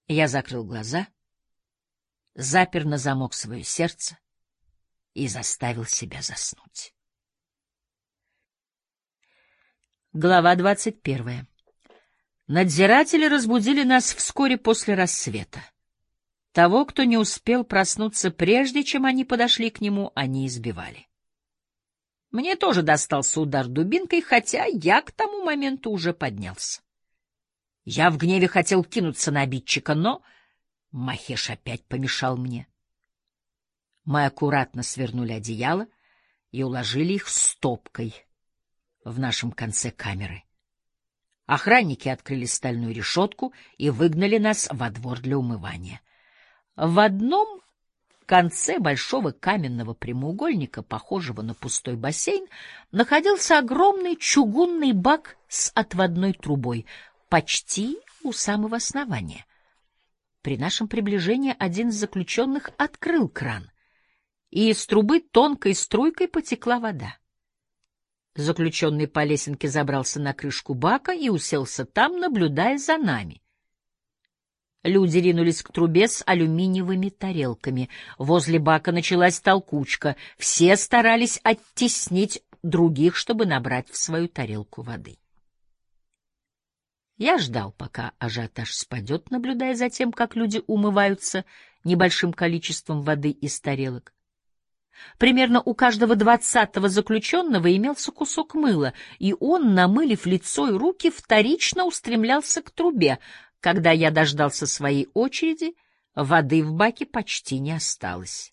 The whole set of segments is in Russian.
Я закрыл глаза, запер на замок свое сердце и заставил себя заснуть. Глава 21. Надзиратели разбудили нас вскоре после рассвета. Того, кто не успел проснуться прежде, чем они подошли к нему, они избивали. Мне тоже достался удар дубинкой, хотя я к тому моменту уже поднялся. Я в гневе хотел кинуться на обидчика, но Махеш опять помешал мне. Мы аккуратно свернули одеяло и уложили их стопкой в нашем конце камеры. Охранники открыли стальную решетку и выгнали нас во двор для умывания. В одном конце большого каменного прямоугольника, похожего на пустой бассейн, находился огромный чугунный бак с отводной трубой, почти у самого основания. При нашем приближении один из заключенных открыл кран, и из трубы тонкой струйкой потекла вода. Заключенный по лесенке забрался на крышку бака и уселся там, наблюдая за нами. Люди ринулись к трубе с алюминиевыми тарелками. Возле бака началась толкучка. Все старались оттеснить других, чтобы набрать в свою тарелку воды. Я ждал, пока ажиотаж спадет, наблюдая за тем, как люди умываются небольшим количеством воды из тарелок. Примерно у каждого 20-го заключенного имелся кусок мыла, и он, намылив лицо и руки, вторично устремлялся к трубе. Когда я дождался своей очереди, воды в баке почти не осталось.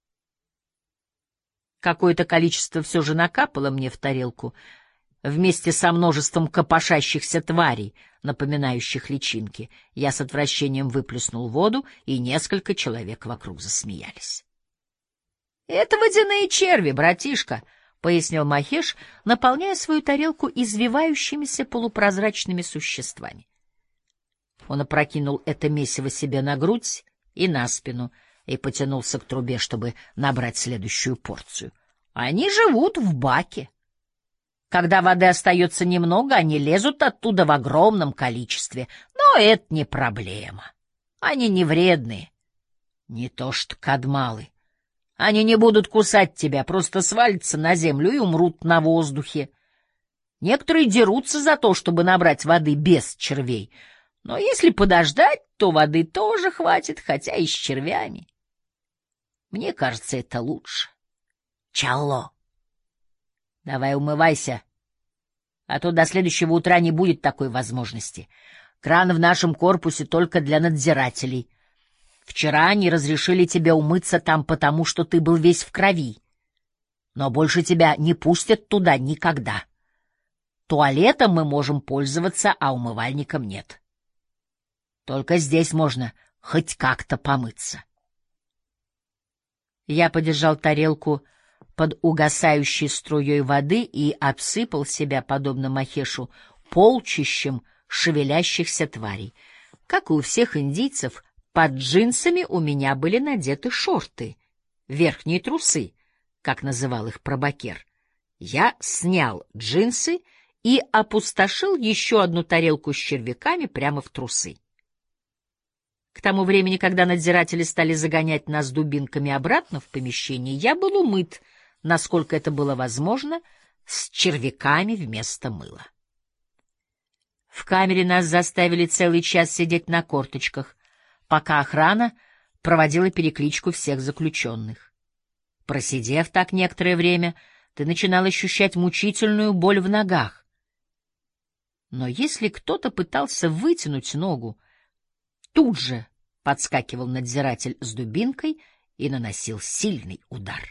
Какое-то количество все же накапало мне в тарелку, вместе со множеством копошащихся тварей, напоминающих личинки. Я с отвращением выплеснул воду, и несколько человек вокруг засмеялись. — Это водяные черви, братишка, — пояснил Махеш, наполняя свою тарелку извивающимися полупрозрачными существами. Он опрокинул это месиво себе на грудь и на спину и потянулся к трубе, чтобы набрать следующую порцию. Они живут в баке. Когда воды остается немного, они лезут оттуда в огромном количестве, но это не проблема. Они не вредные, не то что кадмалы. Они не будут кусать тебя, просто свалятся на землю и умрут на воздухе. Некоторые дерутся за то, чтобы набрать воды без червей, но если подождать, то воды тоже хватит, хотя и с червями. Мне кажется, это лучше. Чалло, давай умывайся, а то до следующего утра не будет такой возможности. Кран в нашем корпусе только для надзирателей. Вчера они разрешили тебе умыться там, потому что ты был весь в крови. Но больше тебя не пустят туда никогда. Туалетом мы можем пользоваться, а умывальником нет. Только здесь можно хоть как-то помыться. Я подержал тарелку под угасающей струей воды и обсыпал себя, подобно Махешу, полчищем шевелящихся тварей. Как и у всех индийцев, под джинсами у меня были надеты шорты, верхние трусы, как называл их прабакер. Я снял джинсы и опустошил еще одну тарелку с червяками прямо в трусы. К тому времени, когда надзиратели стали загонять нас дубинками обратно в помещение, я был умыт, насколько это было возможно, с червяками вместо мыла. В камере нас заставили целый час сидеть на корточках, пока охрана проводила перекличку всех заключенных. Просидев так некоторое время, ты начинал ощущать мучительную боль в ногах. Но если кто-то пытался вытянуть ногу, тут же подскакивал надзиратель с дубинкой и наносил сильный удар.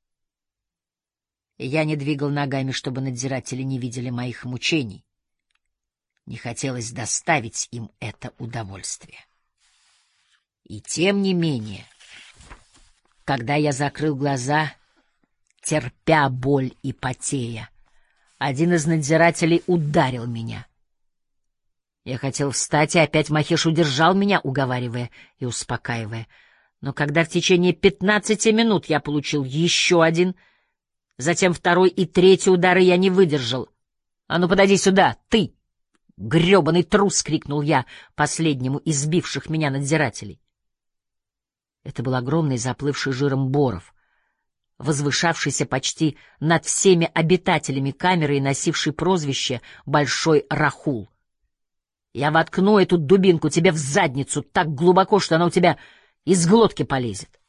Я не двигал ногами, чтобы надзиратели не видели моих мучений. Не хотелось доставить им это удовольствие. И тем не менее, когда я закрыл глаза, терпя боль и потея, один из надзирателей ударил меня. Я хотел встать, и опять Махеш удержал меня, уговаривая и успокаивая. Но когда в течение 15 минут я получил еще один, затем второй и третий удары, я не выдержал. — А ну, подойди сюда, ты! грёбаный трус!» — крикнул я последнему из сбивших меня надзирателей. Это был огромный, заплывший жиром Боров, возвышавшийся почти над всеми обитателями камеры и носивший прозвище «Большой Рахул». «Я воткну эту дубинку тебе в задницу так глубоко, что она у тебя из глотки полезет».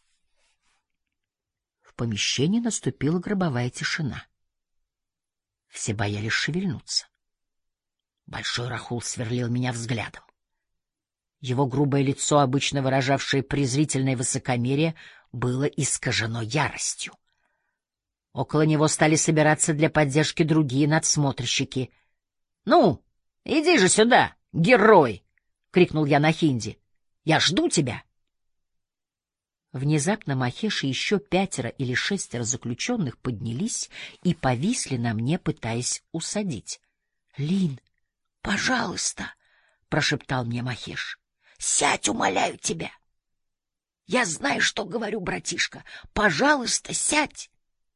В помещении наступила гробовая тишина. Все боялись шевельнуться. Большой Рахул сверлил меня взглядом. Его грубое лицо, обычно выражавшее презрительное высокомерие, было искажено яростью. Около него стали собираться для поддержки другие надсмотрщики. «Ну, иди же сюда, герой!» — крикнул я на хинди. «Я жду тебя!» Внезапно Махеш и еще 5 или 6 заключенных поднялись и повисли на мне, пытаясь усадить. «Лин, пожалуйста!» — прошептал мне Махеш. «Сядь, умоляю тебя! Я знаю, что говорю, братишка. Пожалуйста, сядь!»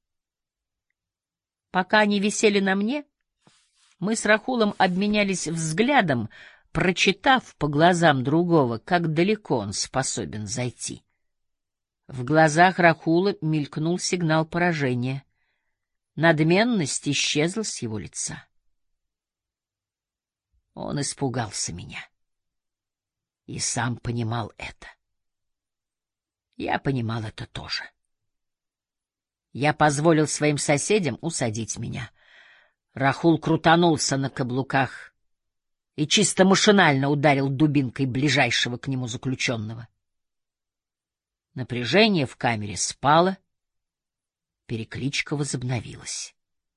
Пока они висели на мне, мы с Рахулом обменялись взглядом, прочитав по глазам другого, как далеко он способен зайти. В глазах Рахула мелькнул сигнал поражения. Надменность исчезла с его лица. Он испугался меня. И сам понимал это. Я понимал это тоже. Я позволил своим соседям усадить меня. Рахул крутанулся на каблуках и чисто машинально ударил дубинкой ближайшего к нему заключенного. Напряжение в камере спало, перекличка возобновилась.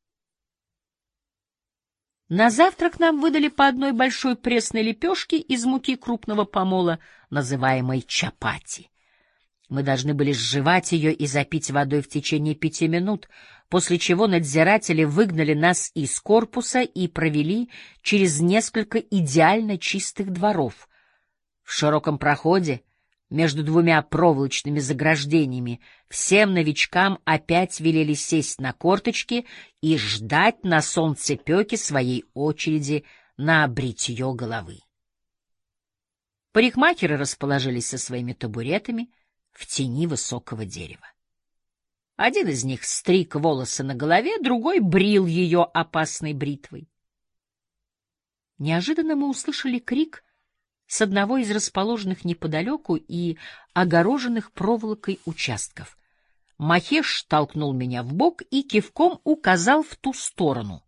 На завтрак нам выдали по одной большой пресной лепешке из муки крупного помола, называемой чапати. Мы должны были сживать ее и запить водой в течение 5 минут, после чего надзиратели выгнали нас из корпуса и провели через несколько идеально чистых дворов. В широком проходе между 2 проволочными заграждениями всем новичкам опять велели сесть на корточки и ждать на солнцепёке своей очереди на бритье головы. Парикмахеры расположились со своими табуретами в тени высокого дерева. Один из них стриг волосы на голове, другой брил ее опасной бритвой. Неожиданно мы услышали крик с одного из расположенных неподалеку и огороженных проволокой участков. Махеш толкнул меня в бок и кивком указал в ту сторону.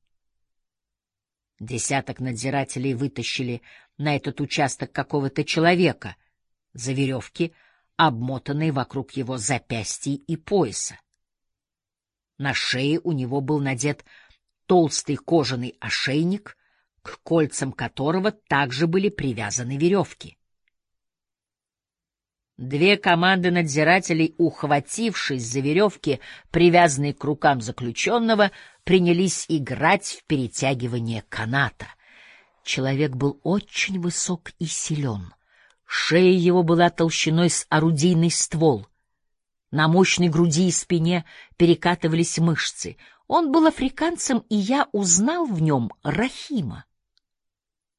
10 надзирателей вытащили на этот участок какого-то человека за веревки, обмотанные вокруг его запястья и пояса. На шее у него был надет толстый кожаный ошейник, к кольцам которого также были привязаны веревки. 2 команды надзирателей, ухватившись за веревки, привязанные к рукам заключенного, принялись играть в перетягивание каната. Человек был очень высок и силен. Шея его была толщиной с орудийный ствол. На мощной груди и спине перекатывались мышцы. Он был африканцем, и я узнал в нем Рахима.